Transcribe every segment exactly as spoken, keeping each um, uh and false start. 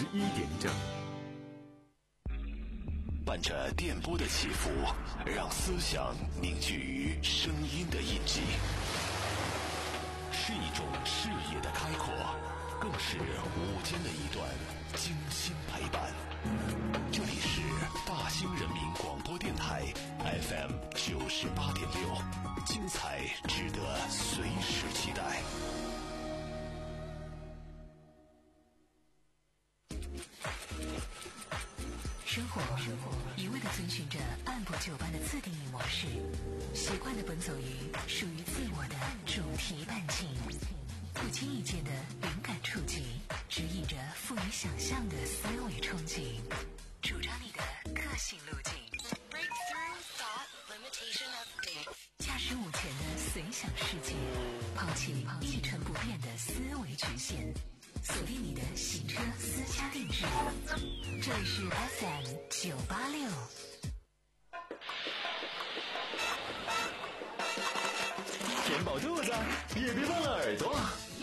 一点正。 伴着电波的起伏，让思想凝聚于声音的印记，是一种视野的开阔，更是午间的一段精心陪伴。这里是大兴人民广播电台 F M 九十八点六，精彩值得随时期待。 生活一味地遵循着按部就班的自定义模式，习惯地奔走于属于自我的主题半径，不经意间的灵感触及，指引着富于想象的思维憧憬，主张你的个性路径。驾驶午前的随想世界，抛弃一成不变的思维局限，锁定你的行车私家定制。这里是 F M 九八六。 填饱肚子，也别忘了耳朵。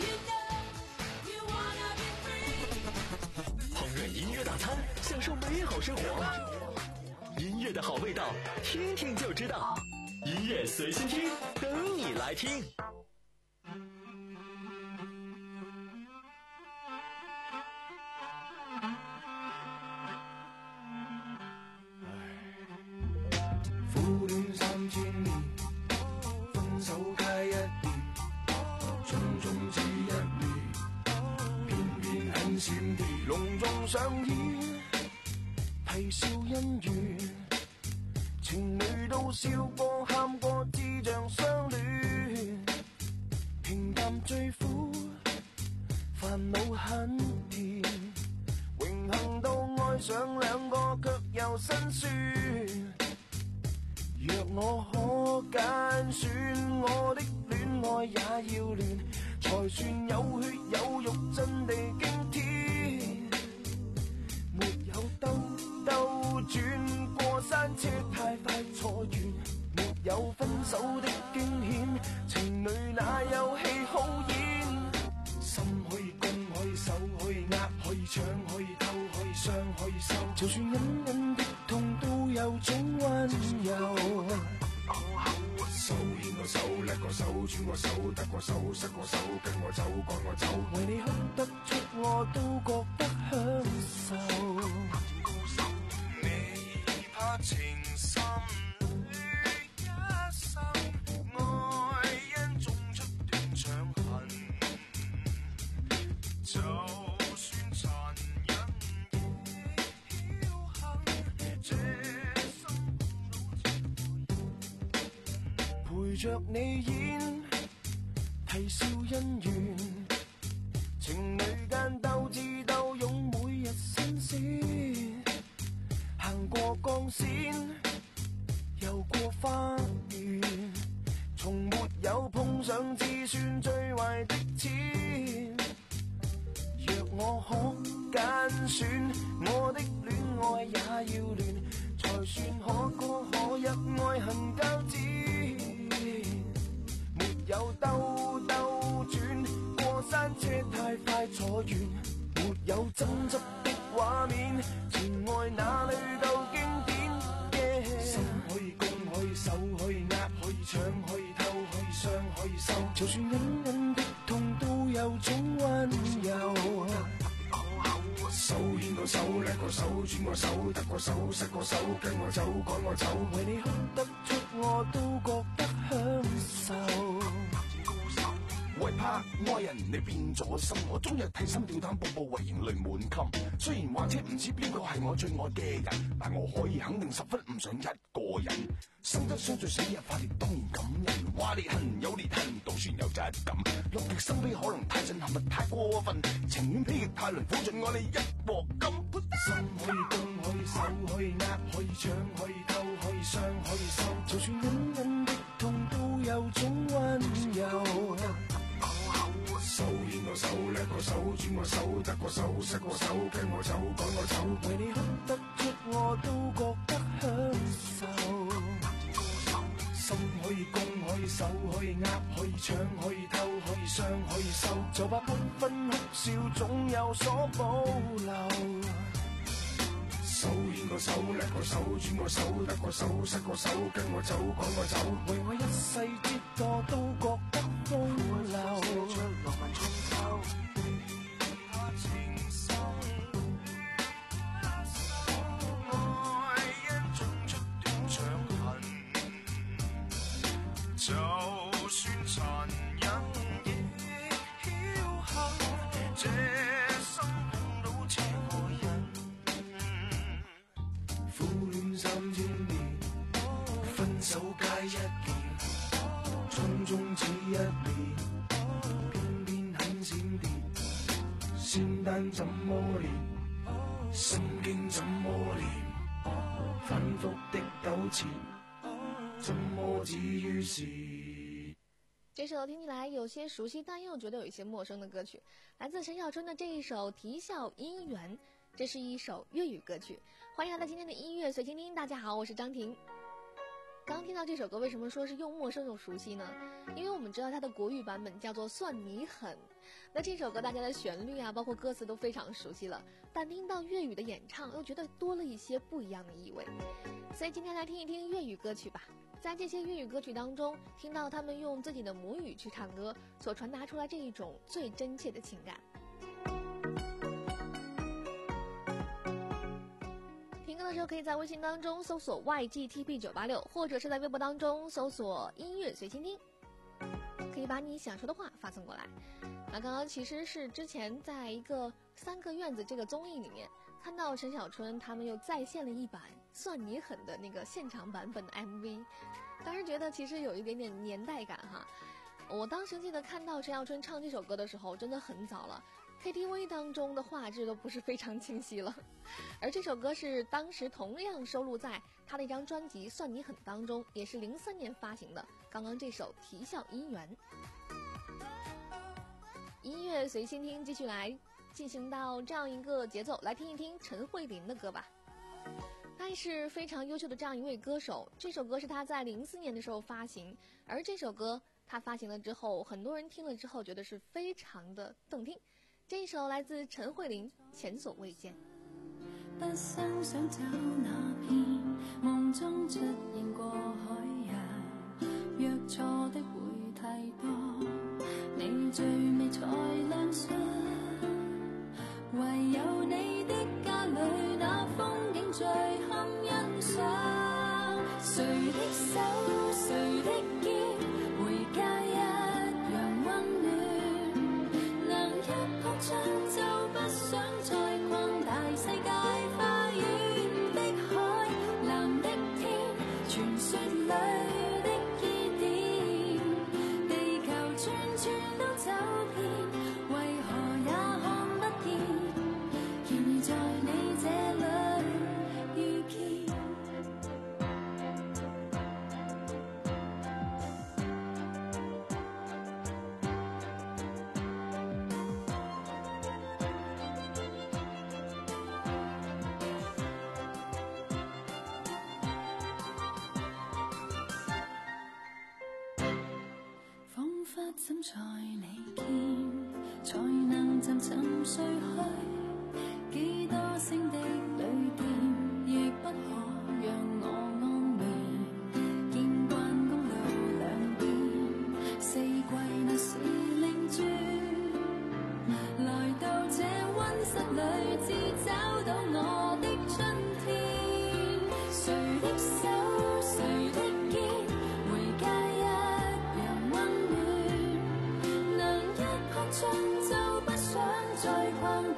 烹饪音乐大餐，享受美好生活。音乐的好味道，听听就知道。音乐随心听，等你来听。 苦戀三千年，分手皆一年，種種只一年，偏偏很閃電，隆重上演，啼笑姻緣，情侶都笑過喊過，智像相戀，平淡最苦，煩惱很甜，榮幸都愛上兩個，卻又辛酸。若我可揀選，我的戀愛也要亂，才算有血有肉，真地驚天。沒有兜兜轉，過山車太快坐完，沒有分手的驚險，情侶哪有戲好演？心可以攻，可以守，可以握，可以搶，可以偷，可以傷，可以收，就算隱隱的痛都有種溫柔。手牽個手，甩個手，轉個手，得個手，失個手，跟我走，趕我走，為你哭得出我都覺得享受。你怕情深裏一生，愛因種出斷腸痕，就算殘忍亦僥倖，這生陪着你演，啼笑姻緣，情侶間鬥智鬥勇，每日新鮮，行過鋼線，遊過花園，從沒有碰上至算最壞的錢。若我可揀選，我的戀愛也要亂，才算可歌可泣，愛恨交織。沒有兜兜轉，過山車太快坐完，沒有爭執的畫面，情愛哪裏夠經典？ Yeah. 心可以攻，可以守，可以握，可以搶，可以偷，可以傷，可以收，就算隱隱的痛都有種溫柔。手牽個手，甩個手，轉個手，得個手，失個手，跟我走，趕我走，為你哭得出我都覺得享受。為怕愛人你變咗心，我終日提心吊膽，步步為營淚滿襟。雖然或者唔知邊個係我最愛嘅人，但我可以肯定十分唔想一個人。生得相聚，死日化蝶，當然感人。話裂痕有裂痕，倒算有質感。樂極生悲可能太震撼，咪太過分。情願披極太輪，苦盡愛你一鑊金。心可以攻，可以守，可以握，可以搶，可以偷，可以傷，可以收，就算隱隱的痛都有種溫柔。手牽個手，甩個手，轉個手，得個手，失個手，跟我走，趕我走，為你哭得出我都覺得享受。心可以攻，可以守，可以握，可以搶，可以偷，可以傷，可以收，就怕不分哭笑總有所保留。 手，甩個手，轉個手，得個手，失個手，跟我走，趕我走，為我一世折墮都覺得風流。浪漫衝透，怕情深，愛因種出斷腸痕，就算殘忍亦僥倖，這生碰到這個人。苦戀三千年，分手皆一年，匆匆只一年，偏偏很閃電。仙丹怎麼練，心經怎麼練，反覆的糾纏，怎麼止於事。 这首听起来有些熟悉，但又觉得有一些陌生的歌曲，来自陈小春的这一首《啼笑姻缘》，这是一首粤语歌曲。欢迎来到今天的音乐随心听，大家好，我是张婷。刚听到这首歌，为什么说是又陌生又熟悉呢？因为我们知道它的国语版本叫做《算你狠》，那这首歌大家的旋律啊，包括歌词都非常熟悉了，但听到粤语的演唱，又觉得多了一些不一样的意味。所以今天来听一听粤语歌曲吧。在这些粤语歌曲当中，听到他们用自己的母语去唱歌，所传达出来这一种最真切的情感。听歌的时候可以在微信当中搜索 Y G T P 九八六， 或者是在微博当中搜索音乐随心听，可以把你想说的话发送过来。那刚刚其实是之前在一个三个院子这个综艺里面看到陈小春他们又再现了一版算你狠的那个现场版本的 M V， 当时觉得其实有一点点年代感哈。我当时记得看到陈小春唱这首歌的时候真的很早了， K T V 当中的画质都不是非常清晰了。而这首歌是当时同样收录在他的一张专辑《算你狠》当中，也是零三年发行的。刚刚这首《啼笑姻缘》，音乐随心听，继续来进行到这样一个节奏，来听一听陈慧琳的歌吧。她是非常优秀的这样一位歌手，这首歌是她在零四年的时候发行，而这首歌她发行了之后，很多人听了之后觉得是非常的动听。这一首来自陈慧琳《前所未见》。 不生想找那片夢中出現過海洋，約錯的會太多，你最美才亮相，唯有你的家裏那風景最堪欣賞，誰的手誰的肩，回家一樣溫暖，能一撲窗就不想再逛大世界花園的海，藍的天，傳說裏的依點，地球轉轉都走遍，為何也看不見，然而在你這裏遇見。怎在你見，才能漸沉睡去？幾多星的旅店，亦不可讓我安眠。見慣公路兩邊，四季那時令轉，來到這溫室裏，只找到我的春天。誰的手，誰的肩，回家一樣溫暖。就不想再逛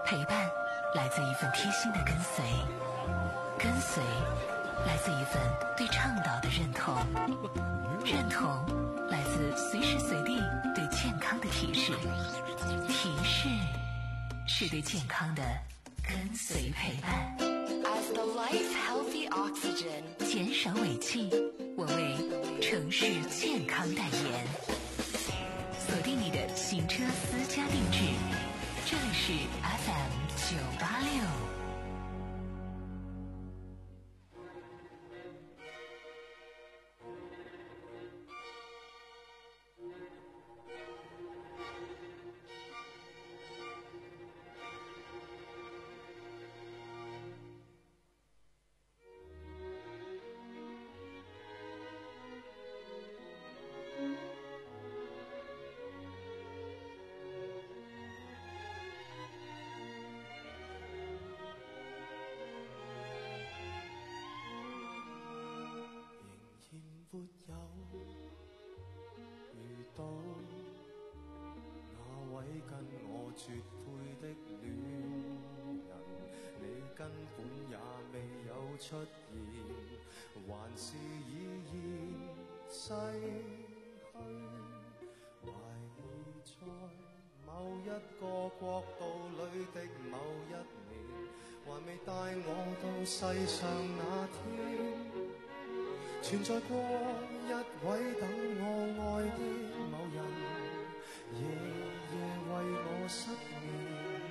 陪伴来自一份贴心的跟随，跟随来自一份对倡导的认同，认同来自随时随地对健康的提示，提示是对健康的跟随陪伴。 As the life healthy oxygen， 减少尾气，我为城市健康代言。锁定你的行车私家定制，这里是 F M 九八六。 沒有遇到那位跟我絕配的戀人，你根本也未有出現，還是已然逝去，懷疑在某一個國度裏的某一年，還未帶我到世上那天。存在過一位等我愛的某人，夜夜為我失眠，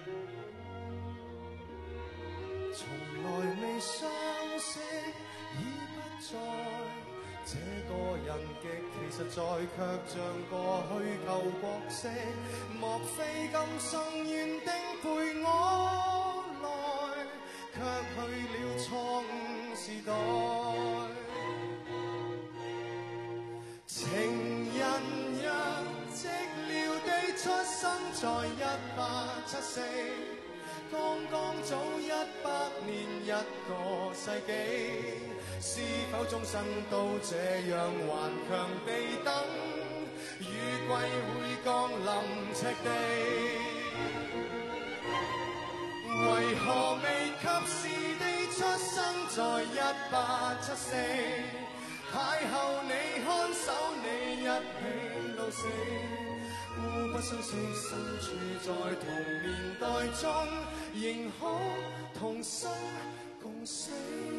從來未相識，已不在。這個人極其實在，卻像個虛構角色。莫非今生願定陪我來，卻去了錯誤時代。情人若寂寥地出生在一八七四，剛剛早一百年一個世紀，是否終生都這樣頑強地等，雨季會降臨赤地？為何未及時地出生在一八七四？邂逅你，看守你，一起到死，互不相識，身處在同年代中，仍可同生共死。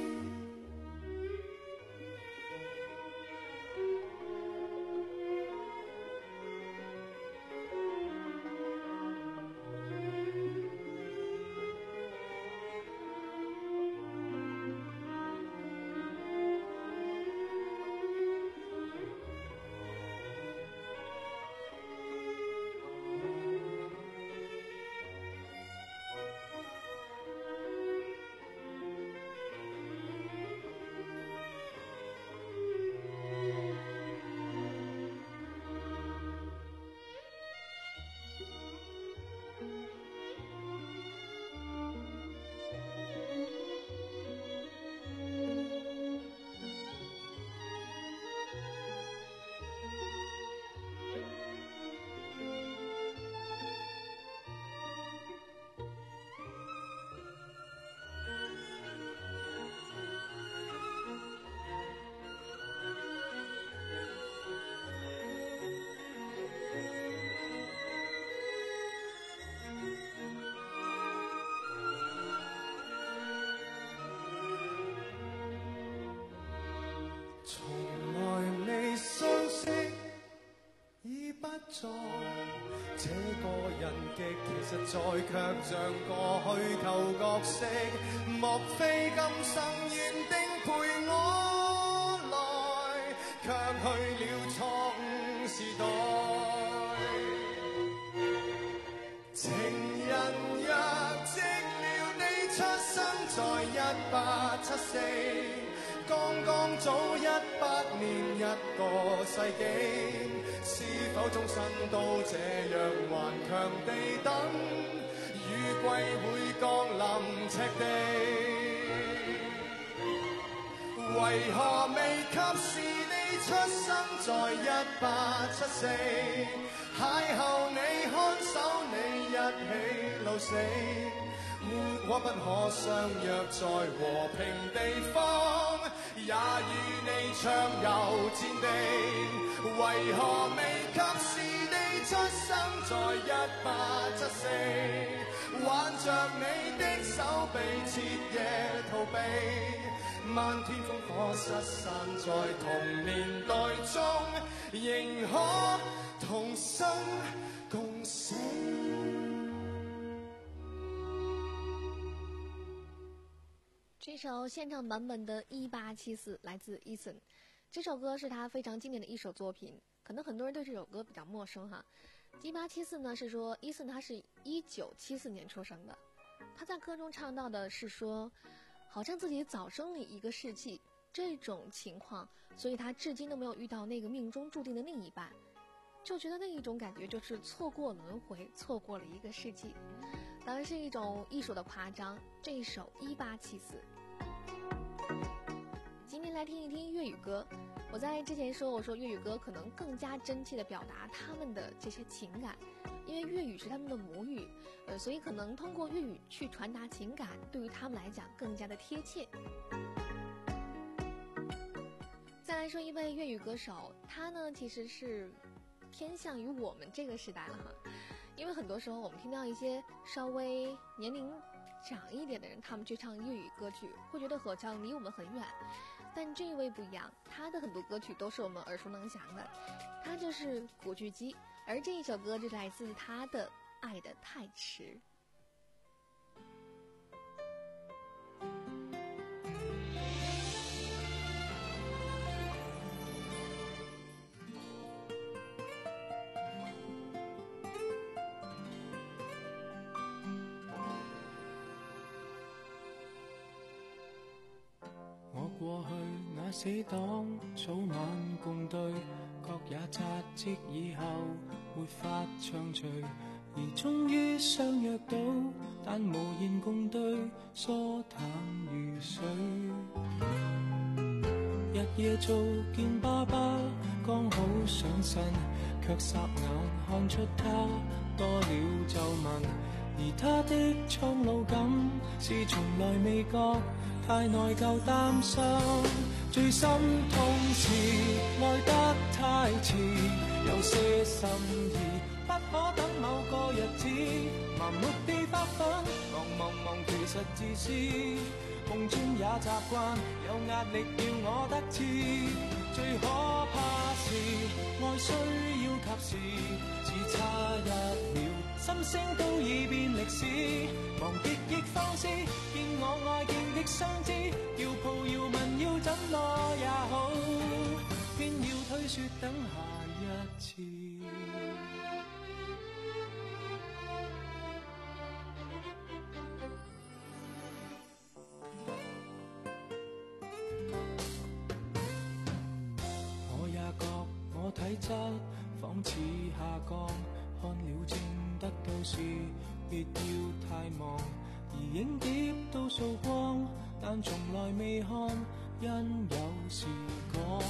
從來未相識，已不在。這個人極其實在，卻像個虛構角色。莫非今生願定陪我來，卻去了錯誤時代。情人若寂寥地出生在一八七四。剛剛早一百年一個世紀，是否終身都這樣頑強地等，雨季會降臨赤地？為何未及時地出生在一八七四？邂逅你，看守你，一起老死。 可不可相約在和平地方？也與你暢遊戰地，為何未及時地出生在一八七四？挽着你的手臂，徹夜逃避，漫天烽火失散在同年代中，仍可同生共死。 这首现场版本的一八七四来自 Eason， 这首歌是他非常经典的一首作品，可能很多人对这首歌比较陌生哈。一八七四呢是说 Eason 他是一九七四年出生的，他在歌中唱到的是说，好像自己早生了一个世纪这种情况，所以他至今都没有遇到那个命中注定的另一半，就觉得那一种感觉就是错过轮回，错过了一个世纪，当然是一种艺术的夸张。这一首一八七四。今天来听一听粤语歌。我在之前说，我说粤语歌可能更加真切地表达他们的这些情感，因为粤语是他们的母语，呃，所以可能通过粤语去传达情感，对于他们来讲更加的贴切。再来说一位粤语歌手，他呢其实是偏向于我们这个时代了哈，因为很多时候我们听到一些稍微年龄长一点的人，他们去唱粤语歌曲，会觉得好像离我们很远。但这一位不一样，他的很多歌曲都是我们耳熟能详的，他就是古巨基，而这一首歌就来自他的《爱得太迟》。 過去那死黨早晚共對，各也扎職以後沒法暢聚，而終於相約到，但無言共對，疏淡如水。日夜做見爸爸，剛好上身，卻霎眼看出他多了皺紋，而他的蒼老感是從來未覺。太內疚擔心，最心痛是愛得太遲，有些心意不可等某個日子，盲目地發奮，忙忙忙其實自私，夢轉也習慣，有壓力要我得志，最可怕是愛需要及時，只差一秒，心聲都已變歷史，忘極亦放肆，見我愛見的相知，要抱要吻要怎麼也好，偏要推說等下一次。我也覺我體質仿似下降，看了症得到時別要太忙，而影碟都掃光，但從來未看，因有時趕。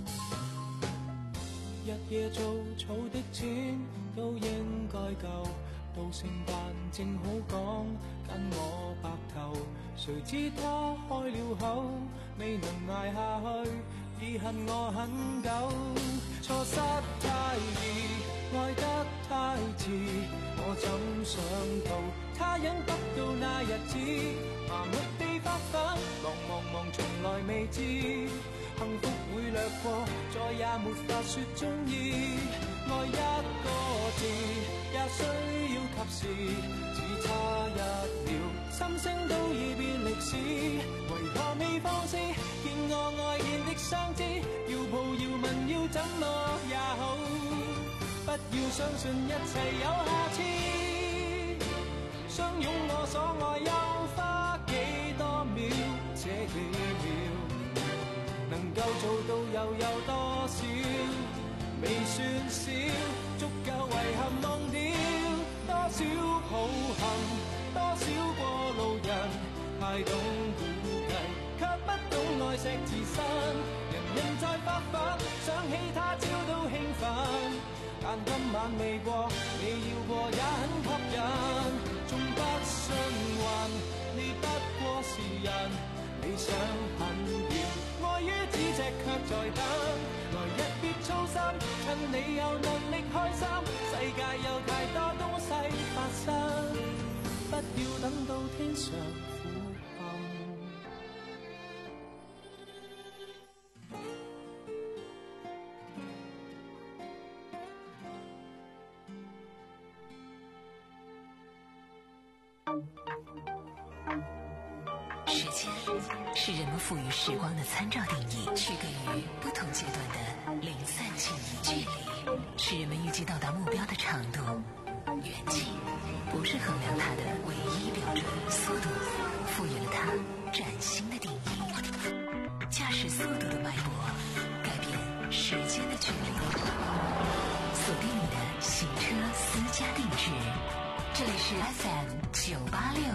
日夜做草的錢都應該夠，到聖誕正好講跟我白頭，誰知他開了口，未能捱下去，已恨我很久。錯失太易，愛得太遲，我怎想到他忍不到那日子，麻木地發奮，忙忙忙從來未知，幸福會掠過，再也沒法說中意，愛一個字也需要及時，只差一秒，心聲都已變歷史，為何未放肆，見我愛見的相知，要抱要吻要怎麼也好，不要相信一切有下次，相擁我所愛又花幾多秒，這幾秒能夠做到又有多少，未算少，足夠遺憾忘掉，多少抱憾，多少過路人，太懂估計，卻不懂愛惜自身，人人在發奮，想起他朝都興奮，但今晚未過，你要過也很吸引，縱不信還是人，理想很遠，愛於咫尺卻在等。來日別操心，趁你有能力開心，世界有太多東西發生，不要等到天上苦陷。 时间是人们赋予时光的参照定义，区隔于不同阶段的零散记忆。距离是人们预计到达目标的长度，远近不是衡量它的唯一标准。速度赋予了它崭新的定义，驾驶速度的脉搏改变时间的距离。锁定你的行车私家定制，这里是 F M 九八六。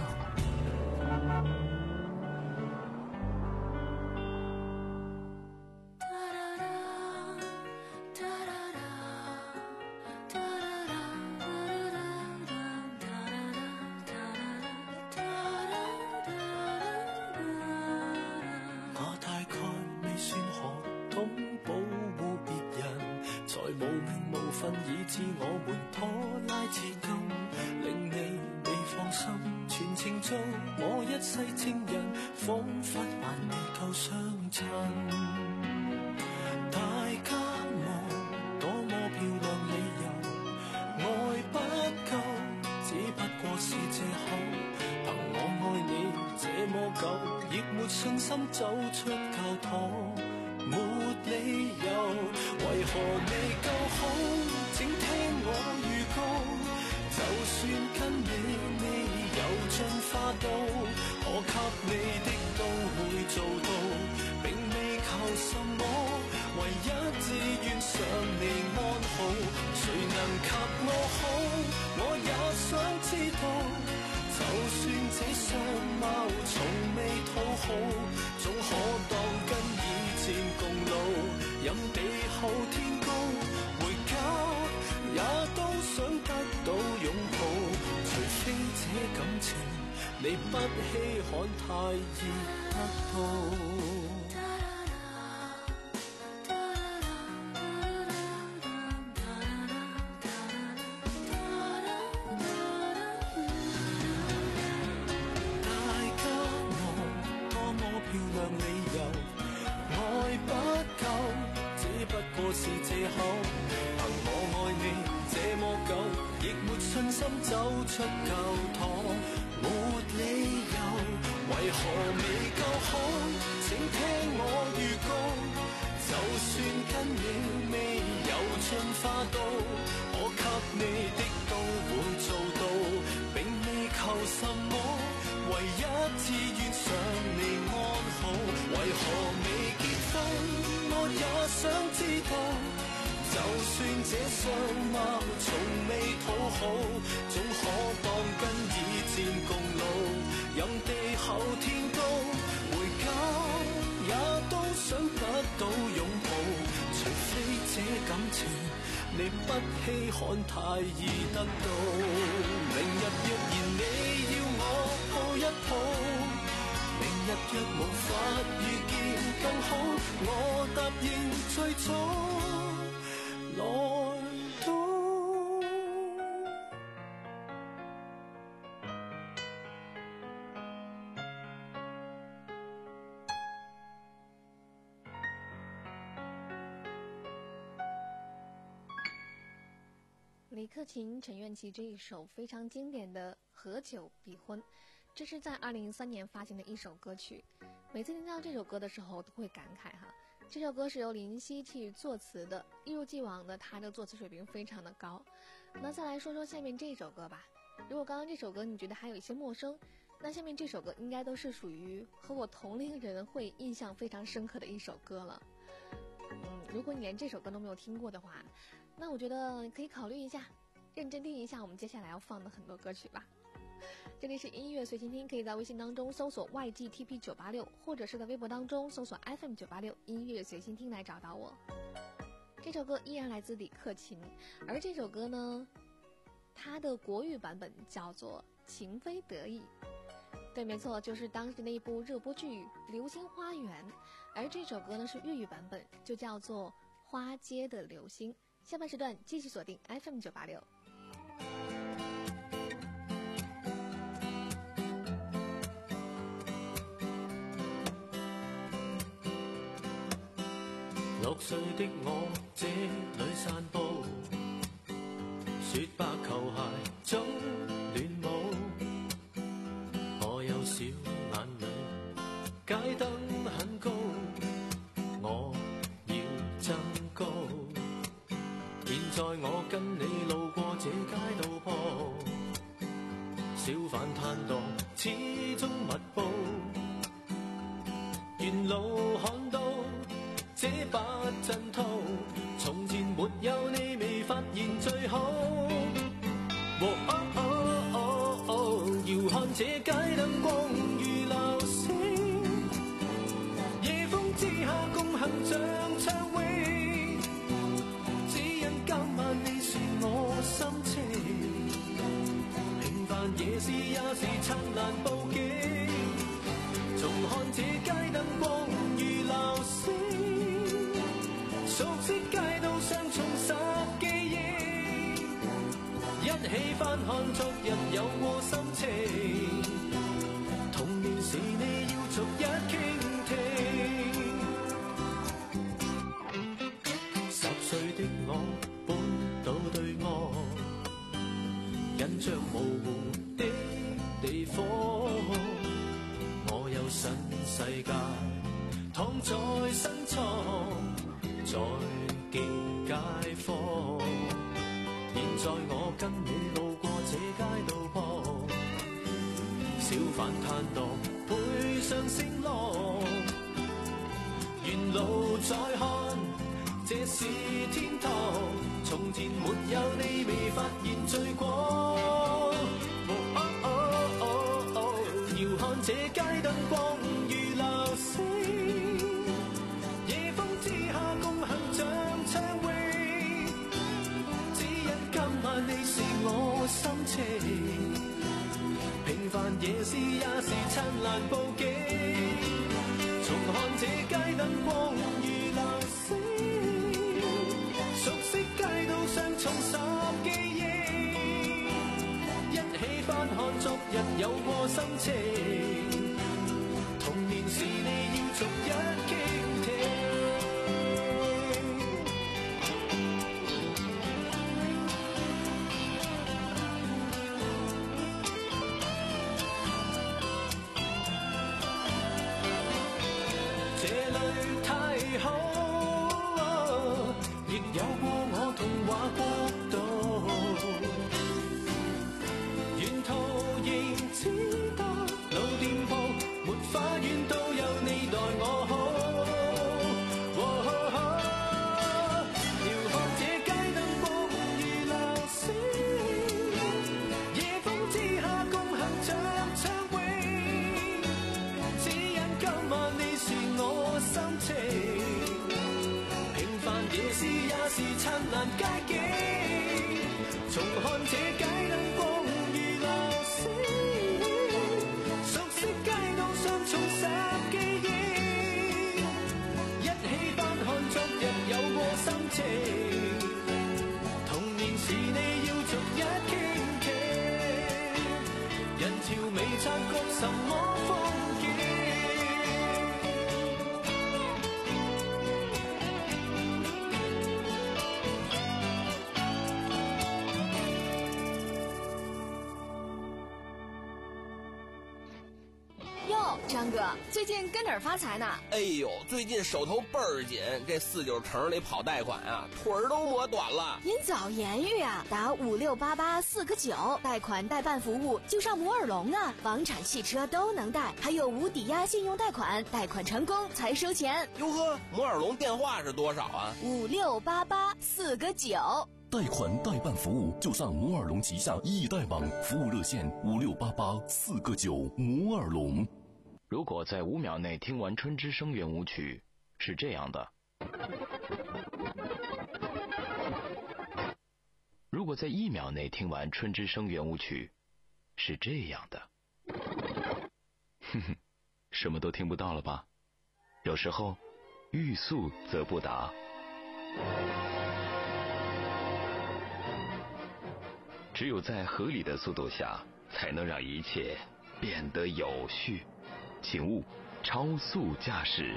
以致我們拖拉至今，令你未放心。全程做我一世情人，彷彿還未夠相襯。大家望多麼漂亮理由，愛不夠，只不過是借口。憑我愛你這麼久，亦沒信心走出教堂。沒理由，為何未夠好？請聽我預告，就算跟你未有進化到，可給你的都會做到，並未求什麼，唯一志願想你安好。誰能及我好？我也想知道，就算這相貌從未討好，總可當跟以前共老，任地厚天高，回家也都想得到擁抱。除非這感情你不稀罕，太易得到。是借口，憑我愛你這麼久，亦沒信心走出教堂。沒理由，為何未夠好？請聽我預告，就算跟你未有進化到，我給你的都會做到，並未求什麼，唯一志願想你安好。為何未結婚？我也想知道，就算這相貌從未討好，總可當跟以前共老，任地厚天高，回家也都想得到擁抱。除非這感情你不稀罕，太易得到。明日若然你要我抱一抱，明日若無法遇見更好，我答應最早來到。 李克勤、陈愿琪这一首非常经典的《合久必婚》，这是在二零零三年发行的一首歌曲。每次听到这首歌的时候都会感慨哈，这首歌是由林夕去作词的，一如既往的他的作词水平非常的高。那再来说说下面这首歌吧。如果刚刚这首歌你觉得还有一些陌生，那下面这首歌应该都是属于和我同龄人会印象非常深刻的一首歌了。嗯，如果你连这首歌都没有听过的话，那我觉得可以考虑一下，认真听一下我们接下来要放的很多歌曲吧。这里是音乐随心听，可以在微信当中搜索 Y G T P 九八六， 或者是在微博当中搜索 F M 九八六 音乐随心听来找到我。这首歌依然来自李克勤，而这首歌呢，它的国语版本叫做情非得已。 对，没错，就是当时的一部热播剧《流星花园》，而这首歌呢是粤语版本，就叫做《花街的流星》。下半时段继续锁定 F M 九八六。 六歲的我這裏散步，雪白球鞋早亂舞，我有小眼淚，街燈很高，我要增高。現在我跟你路過這街道坡，小販攤檔始終密布，沿路看到這把真套，從前沒有你未發現最好。哦哦哦哦，遙看這街燈光如流星，夜風之下共行像暢泳，只因今晚你是我心情，平凡夜市也是燦爛佈景，重看這街燈光如流星，熟悉街道上重拾記憶，一起翻看昨日有過心情，童年時你要逐一傾聽。十歲的我搬到對岸，印象模糊的地方，我有新世界躺在身床，在見街坊，現在我跟你路過這街道旁，小販攤檔配上聲浪，沿路再看，這是天堂，從前沒有你未發現最光。哦哦哦哦，遙看這街燈光如流星，夜風之下共行像暢泳，只因今晚你是我心情，平凡夜市也是燦爛佈景，重看這街燈光如流星，熟悉街道上重拾記憶，一起翻看昨日有過心情，童年時你要逐一傾聽。這裏太好，亦有過我童話國度，沿途仍只得老店鋪，沒花園都有你待我好。遙看這街燈光如流星，夜風之下共行像暢泳，只因今晚你是我心情，平凡夜市也是燦爛街景，重看這街燈光如流星，熟悉街道上重拾記憶，一起翻看昨日有過心情，童年時你要逐一傾聽，人潮未察覺什麼風景。 张哥，最近跟哪儿发财呢？ 哎呦，最近手头倍儿紧，这四九城里跑贷款啊，腿儿都磨短了。 您早言语啊，打五六八八四个九，贷款代办服务就上摩尔龙啊，房产、汽车都能贷，还有无抵押信用贷款，贷款成功才收钱。 哟呵，摩尔龙电话是多少啊？ 五六八八四个九。 贷款代办服务就上摩尔龙旗下易贷网，服务热线五六八八四个九。摩尔龙。 如果在五秒内听完春之声圆舞曲，是这样的；如果在一秒内听完春之声圆舞曲，是这样的。 哼哼，什么都听不到了吧？有时候欲速则不达。只有在合理的速度下，才能让一切变得有序。请勿超速驾驶。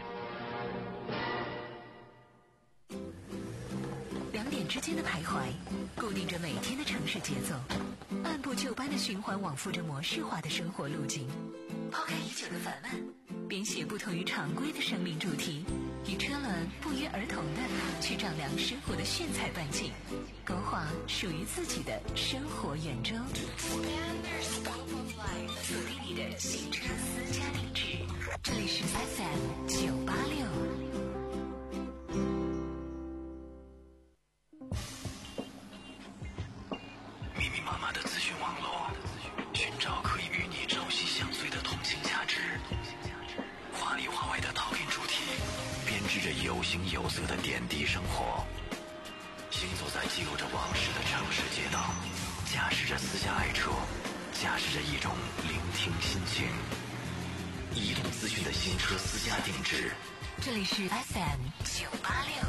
两点之间的徘徊，固定着每天的城市节奏，按部就班的循环往复着模式化的生活路径。抛开已久的烦闷，编写不同于常规的生命主题，与车轮不约而同的去丈量生活的炫彩半径，勾画属于自己的生活圆周。锁定你的新车私家定制，这里是 F M 九八六。 密密麻麻的资讯网络，寻找可以与你朝夕相随的同性价值。华里华外的陶片主题，编织着有形有色的点滴生活。行走在记录着往事的城市街道，驾驶着私家爱车，驾驶着一种聆听心情。移动资讯的新车私家定制， 这里是 F M 九八六。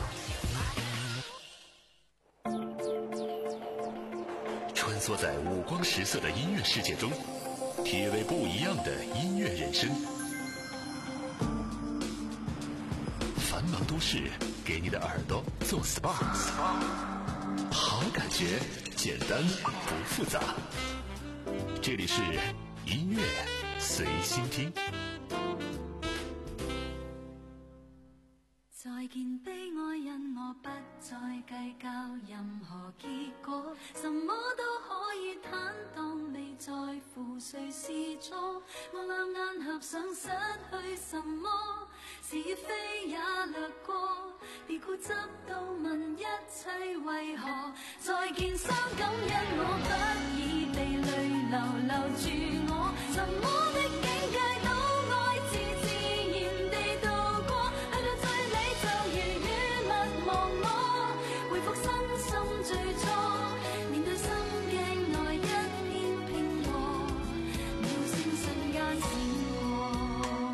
穿梭在五光十色的音乐世界中，体味不一样的音乐人生。繁忙都市给你的耳朵做 S P A， 好感觉，简单不复杂。这里是音乐随心听。 再见悲哀，因我不再计较任何结果，什么都可以坦荡，未在乎谁是错。我两眼合上，失去什么，是非也掠过，别固执到问一切为何。再見傷感，因我不已被淚流留住我，什麼的境界都愛自自然地度過，去到最尾就如雨勿忘我，回復身心最初，面對心鏡內一片平和，秒閃瞬間閃過。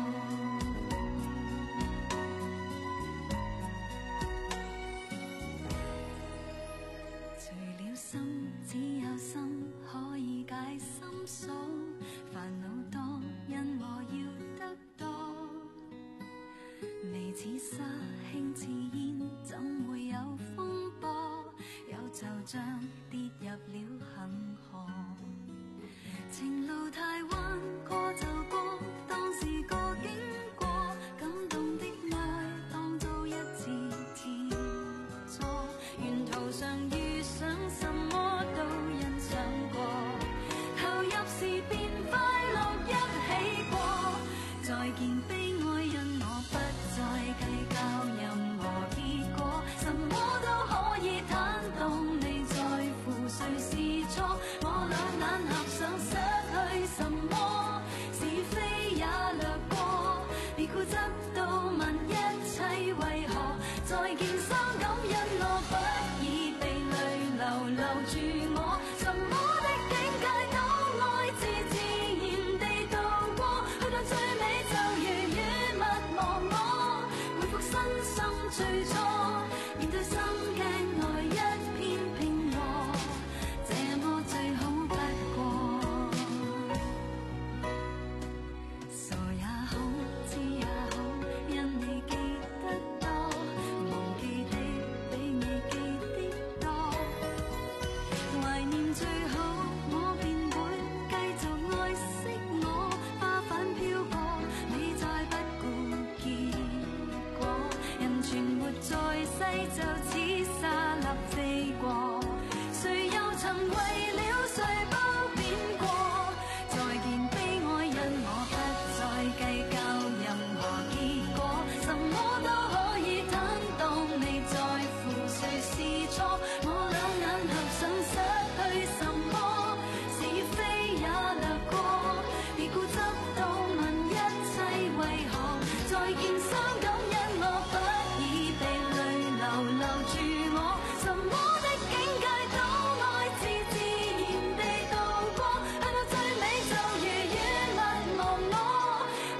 除了心，只有心可以解心鎖，煩惱多，因我要得多。微似沙，輕似煙，怎會有風波？有就像跌入了恒河。情路太彎，過就過，當是個經過，感動的愛當做一次切磋，沿途上遇上什麼都欣賞過，投入時便快樂一起過。再見悲哀，因我不再計較任何結果，什麼都可以坦蕩，未在乎誰是錯。我兩眼合上，失去什麼，是非也掠過，別固執到問一切為何。再見傷感，因我不已被淚流留住我，什麼的境界都愛自自然地度過，去到最尾就如雨勿忘我，回復身心最初，面對心鏡內一片平和，這麼最好不過。傻也好，知也好，因你記得多，忘記的比你記的多。懷念最好，我便會繼續愛惜我，花瓣飄過，你再不顧結果。人存活在世，就似沙粒飛過，誰又曾為了誰不變過？再見悲哀，因我不再計較任何結果，什麼都可以坦蕩，未在乎誰是錯。我兩眼合上，失去什麼，是非也掠過，別固執到問一切為何。再見傷感，因我不已被淚流留住我，什麼的境界都愛自自然地度過，去到最尾就如雨勿忘我，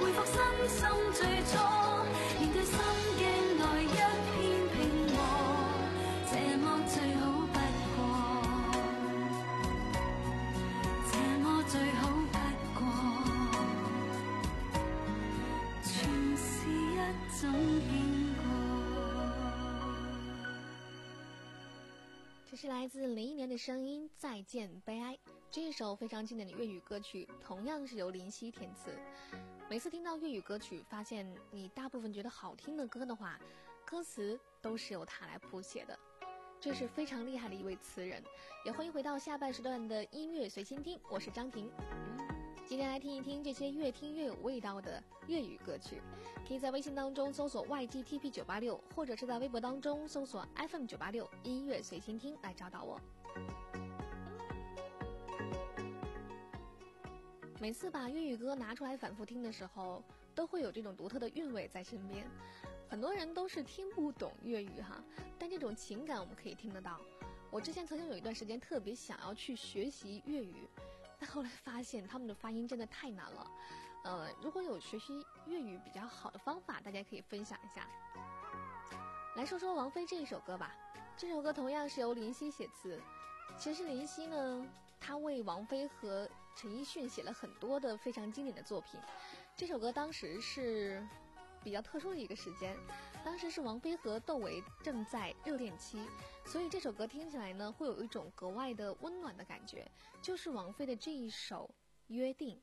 这是来自零一年的声音《再见悲哀》，这一首非常经典的粤语歌曲，同样是由林夕填词。每次听到粤语歌曲，发现你大部分觉得好听的歌的话，歌词都是由他来谱写的，这是非常厉害的一位词人。也欢迎回到下半时段的音乐随心听，我是张婷。今天来听一听这些越听越有味道的粤语歌曲，可以在微信当中搜索 Y G T P 九八六，或者是在微博当中搜索 F M 九八六音乐随心听来找到我。每次把粤语歌拿出来反复听的时候，都会有这种独特的韵味在身边。很多人都是听不懂粤语哈，但这种情感我们可以听得到。我之前曾经有一段时间特别想要去学习粤语，但后来发现他们的发音真的太难了。呃，如果有学习粤语比较好的方法，大家可以分享一下。来说说王菲这一首歌吧，这首歌同样是由林夕写词。其实林夕呢，他为王菲和陈奕迅写了很多的非常经典的作品。这首歌当时是比较特殊的一个时间，当时是王菲和窦唯正在热恋期，所以这首歌听起来呢，会有一种格外的温暖的感觉，就是王菲的这一首《约定》。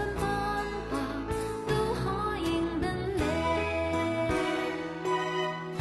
天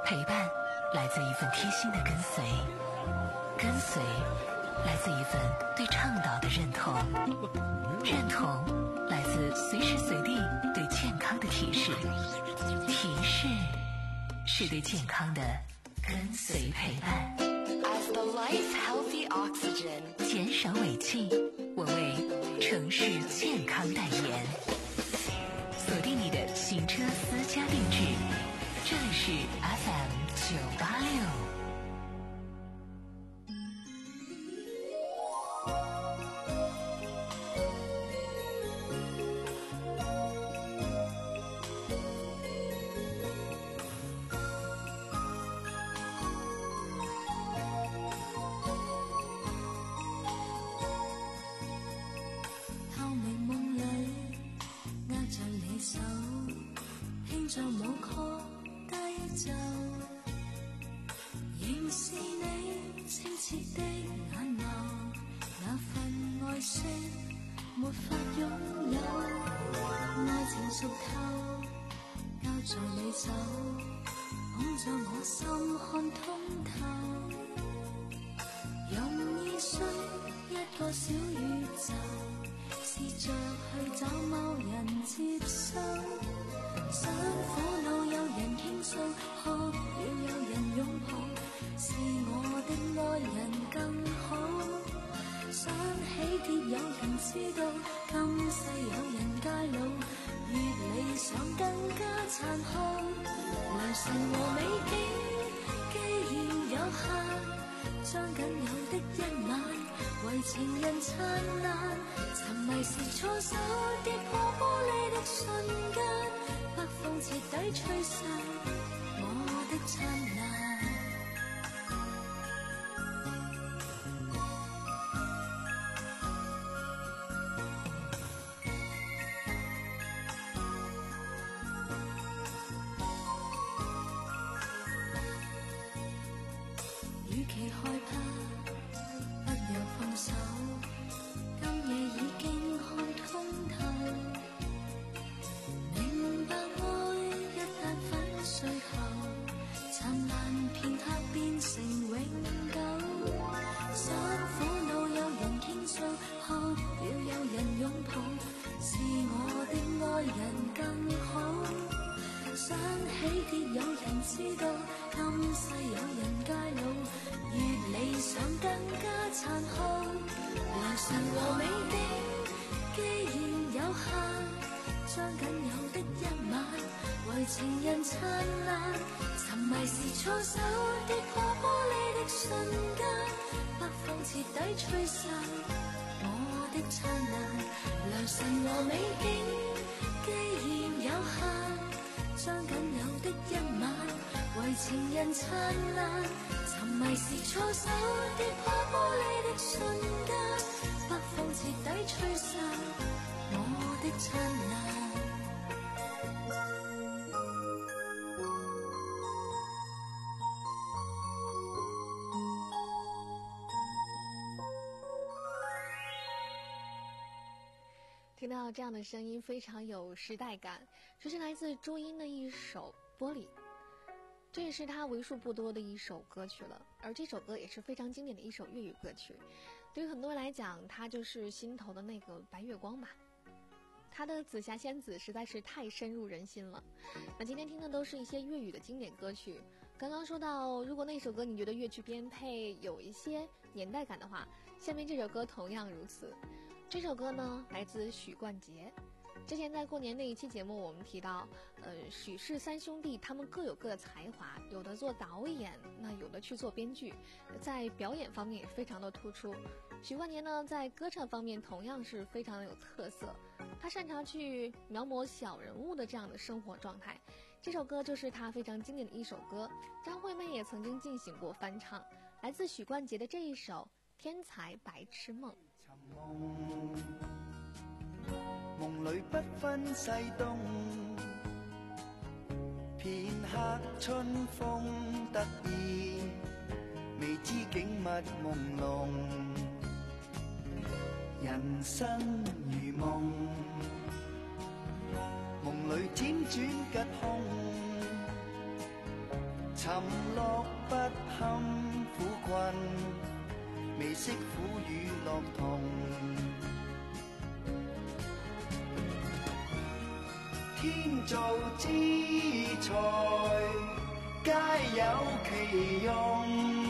陪伴来自一份贴心的跟随，跟随来自一份对倡导的认同，认同来自随时随地对健康的提示，提示是对健康的跟随陪伴。 As the life's healthy oxygen， 减少尾气，我为城市健康代言。锁定你的行车私家定制，这里是 F M 九八六。 與其害怕，不要放手。今夜已經看通透，明白愛一旦粉碎後，燦爛片刻變成永久。想苦惱有人傾訴，哭了有人擁抱，是我的愛人更好。想起跌有人知道，今世有人偕老，越理想更加殘酷。良辰和美景既然有限，將僅有的一晚為情人燦爛。沉迷時錯手跌破玻璃的瞬間，北風徹底吹散我的燦爛。良辰和美景既然有限，將僅有的一晚為情人燦爛。沉迷時錯手跌破玻璃的瞬間，北風徹底吹散我的燦爛。 听到这样的声音非常有时代感，这是来自朱茵的一首《玻璃》，这也是她为数不多的一首歌曲了。而这首歌也是非常经典的一首粤语歌曲，对于很多人来讲，它就是心头的那个白月光吧。她的紫霞仙子实在是太深入人心了。那今天听的都是一些粤语的经典歌曲。刚刚说到，如果那首歌你觉得乐曲编配有一些年代感的话，下面这首歌同样如此。这首歌呢，来自许冠杰。之前在过年那一期节目，我们提到，呃，许氏三兄弟他们各有各的才华，有的做导演，那有的去做编剧，在表演方面也非常的突出。许冠杰呢，在歌唱方面同样是非常的有特色，他擅长去描摹小人物的这样的生活状态。这首歌就是他非常经典的一首歌，张惠妹也曾经进行过翻唱，来自许冠杰的这一首《天才白痴梦》。 夢裏不分西東，片刻春風得意，未知景物朦朧，人生如夢，夢裏輾轉吉凶，尋沉落不堪苦困，未識苦與樂同。天造之材，皆有其用，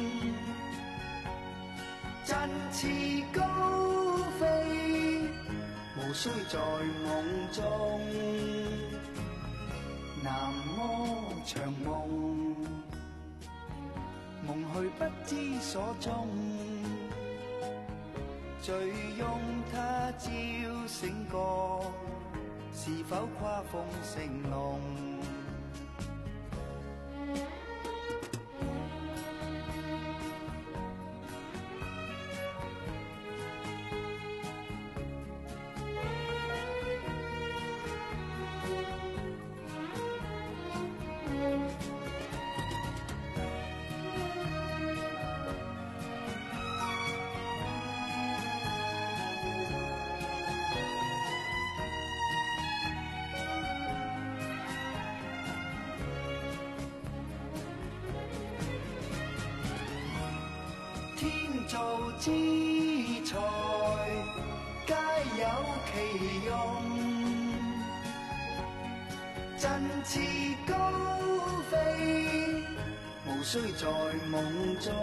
振翅高飛，無需在夢中。南柯長夢，夢去不知所蹤，醉擁他朝醒覺，是否跨鳳成龍？天造之材，皆有其用，振翅高飛，無需在夢中。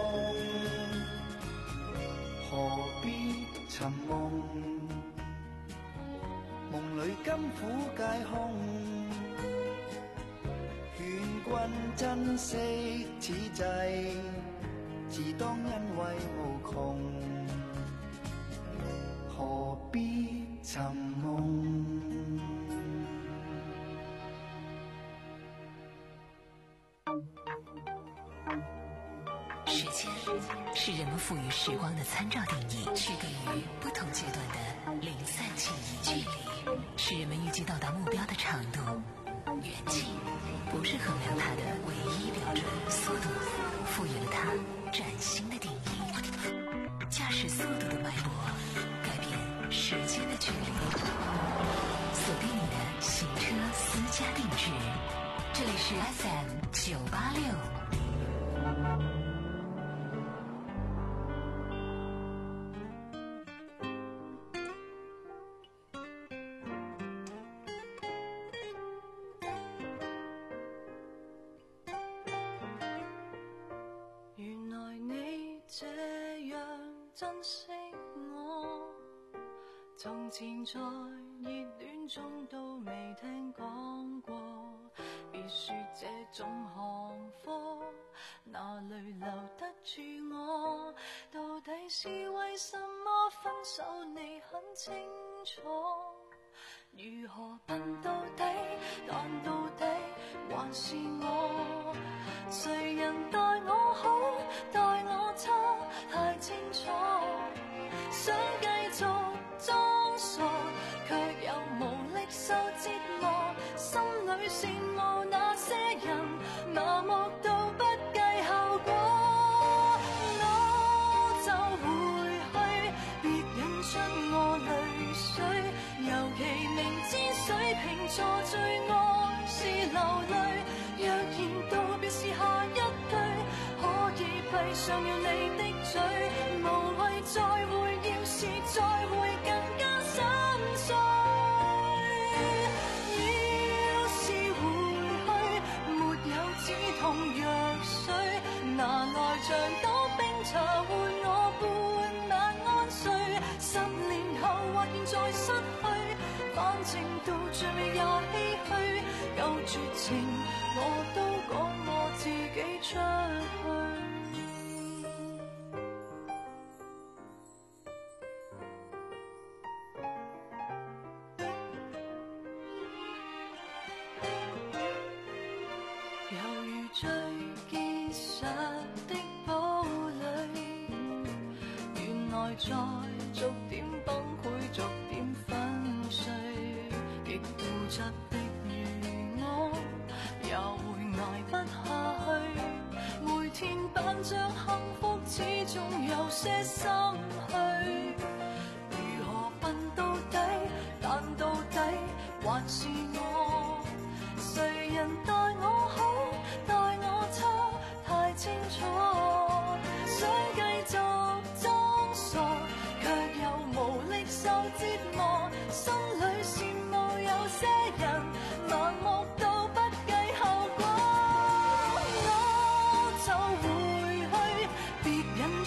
何必尋夢？夢裏甘苦皆空，勸君珍惜此際，自當欣慰無窮，何必尋夢？ 時間是人們賦予時光的參照定義，區隔於不同階段的零散記憶距離，是人們預計到達目標的長度。遠近不是衡量它的唯一標準，速度賦予了它嶄新的定義。駕駛速度的脈搏，改變時間的距離。鎖定你的行車私家定制，這裡是 F M 九八六。 珍惜我，從前在熱戀中都未聽講過，別說這種行貨哪裏留得住我，到底是為什麼分手你很清楚，如何笨到底，但到底還是我，誰人待我好，待我差太清楚，想繼續裝傻，卻又無力受折磨，心裏羨慕那些人，麻木到不計後果，我就回去，別引出我淚水，尤其明知水瓶座最愛是流淚，若然道別是下一句，可以閉上了你的嘴，無謂再會，要是再會更加心碎。要是回去，沒有止痛藥水，拿來像朵冰茶換我半晚安睡，十年後或現在失去，反正到最尾也唏噓，夠絕情我都講我自己出去。最結實的堡壘，原來在逐點崩潰，逐點粉碎，極固執的如我，也會捱不下去。每天扮著幸福，始終有些心虛。如何笨到底，但到底還是我。誰人待我好，待我差，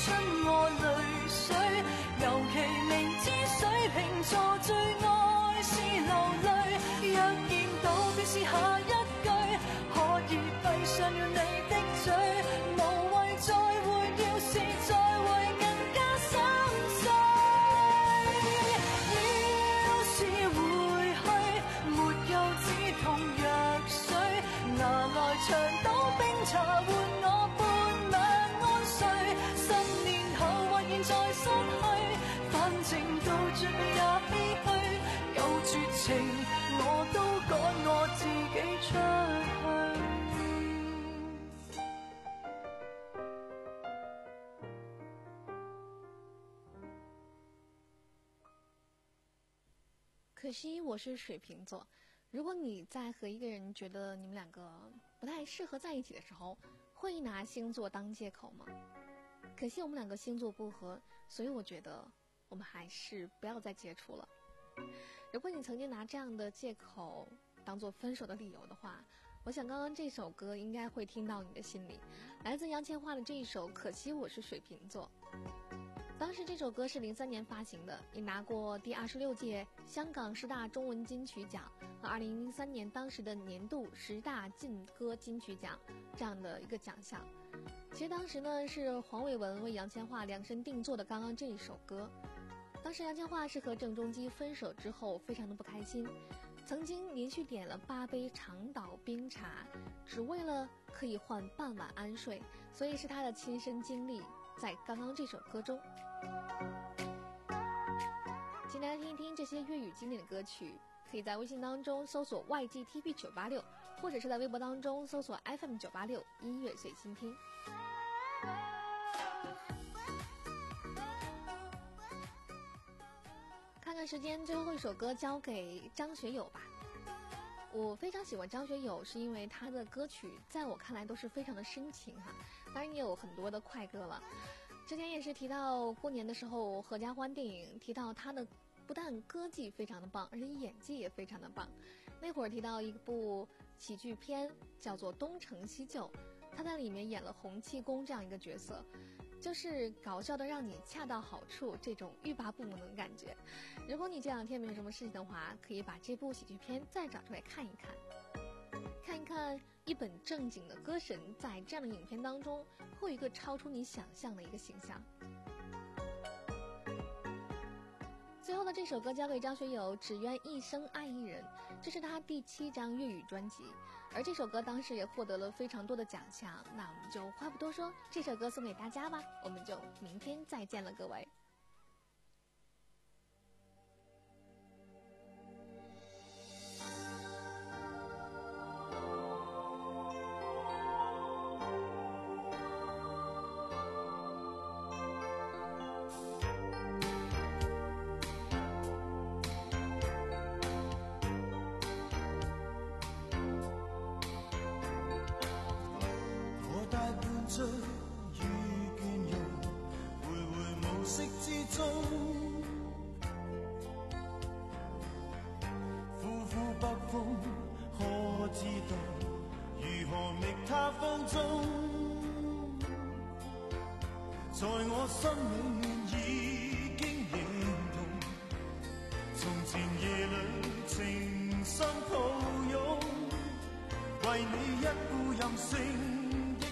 出我淚水，尤其明知水瓶座最愛是流淚，若見到必是下一句，可以閉上了你的嘴，無謂再會，要是再會更加心碎。要是回去，沒有止痛藥水，拿來長島冰茶換我半晚安睡。十年後或現在失去，反正到最後也唏噓。有絕情，我都趕我自己出去。 可惜我是水瓶座，如果你在和一个人觉得你们两个不太适合在一起的时候，会拿星座当借口吗？可惜我们两个星座不合，所以我觉得我们还是不要再接触了。如果你曾经拿这样的借口当做分手的理由的话，我想刚刚这首歌应该会听到你的心里。来自杨千嬅的这一首《可惜我是水瓶座》，当时这首歌是零三年发行的，也拿过第二十六届香港十大中文金曲奖和二零零三年当时的年度十大劲歌金曲奖这样的一个奖项。其实当时呢是黄伟文为杨千嬅量身定做的刚刚这一首歌。当时杨千嬅是和郑中基分手之后非常的不开心，曾经连续点了八杯长岛冰茶，只为了可以换半晚安睡，所以是她的亲身经历在刚刚这首歌中。请大家听一听这些粤语经典的歌曲，可以在微信当中搜索 Y G T B 九八六， 或者是在微博当中搜索 F M 九八六音乐随心听。看看时间，最后一首歌交给张学友吧。我非常喜欢张学友，是因为他的歌曲在我看来都是非常的深情哈，当然也有很多的快歌了。之前也是提到过年的时候合家欢电影，提到他的不但歌技非常的棒，而且演技也非常的棒。那会儿提到一部喜剧片叫做《东成西就》，他在里面演了洪七公这样一个角色，就是搞笑的让你恰到好处，这种欲罢不能的感觉。如果你这两天没有什么事情的话，可以把这部喜剧片再找出来看一看，看一看一本正经的歌神在这样的影片当中会有一个超出你想象的一个形象。最后的这首歌交给张学友，只愿一生爱一人，这是他第七张粤语专辑，而这首歌当时也获得了非常多的奖项。那我们就话不多说，这首歌送给大家吧，我们就明天再见了，各位。 醉與倦容，徘徊暮色之中，呼呼北風，可知道如何覓他芳蹤？在我心裏已經認同，從前夜裏情深抱擁，為你一副任性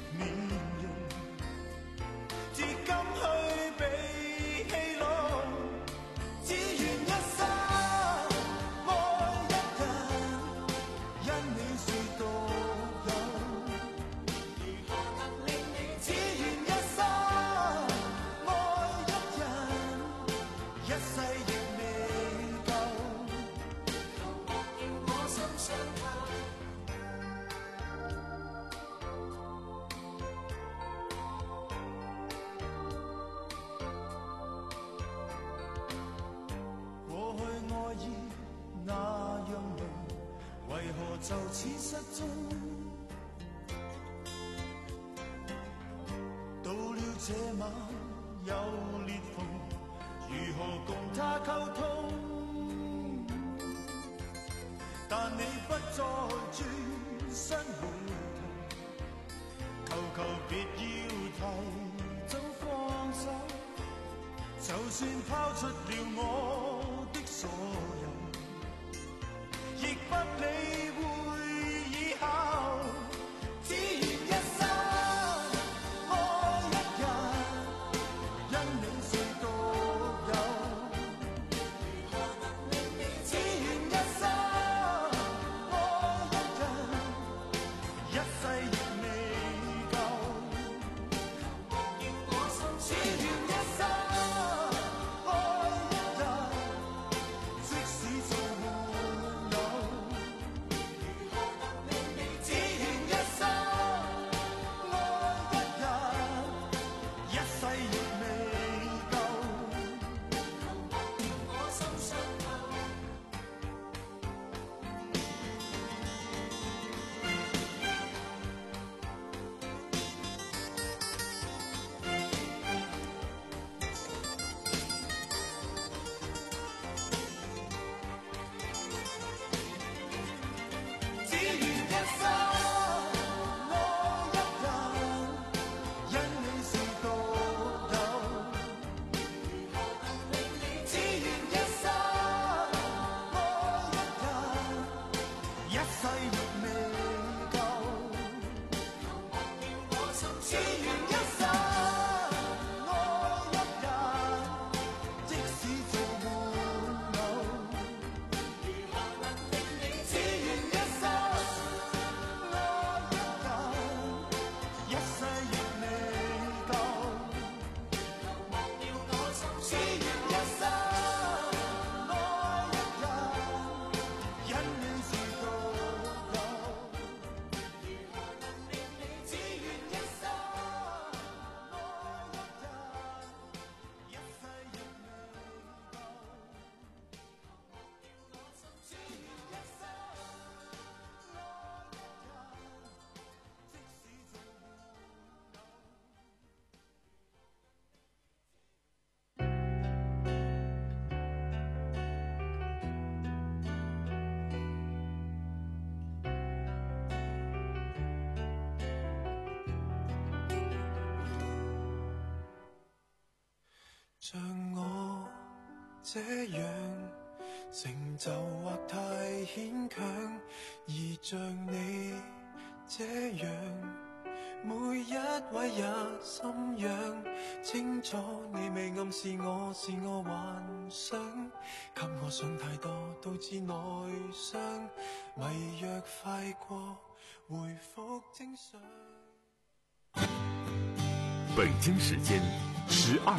就此失蹤，到了這晚有裂縫，如何共他溝通？但你不再轉身回頭，求求別要提早放手。 就算拋出了我的所有，亦不理會以後。只願一生愛一人，因你是獨有。只願一生愛一人，一世亦未夠。只願一生愛一人，即使做沒有。只願一生愛一人，一世亦未夠。我心傷透。只願一生愛一人，因你是獨有。只願一生愛一人，一世亦未夠。只願一生愛一人，即使做沒有。只願一生愛一人，一世亦未夠。只願一生愛一人，因你是獨有。只願一生愛一人，一世亦未夠。只願一生愛一人，即使做沒有。 像我這樣成就或太牽強，而像你這樣，每一位也心癢。清楚你未暗示我，是我幻想，給我想太多，導致內傷，迷藥快過，回復正常。 北京时间十二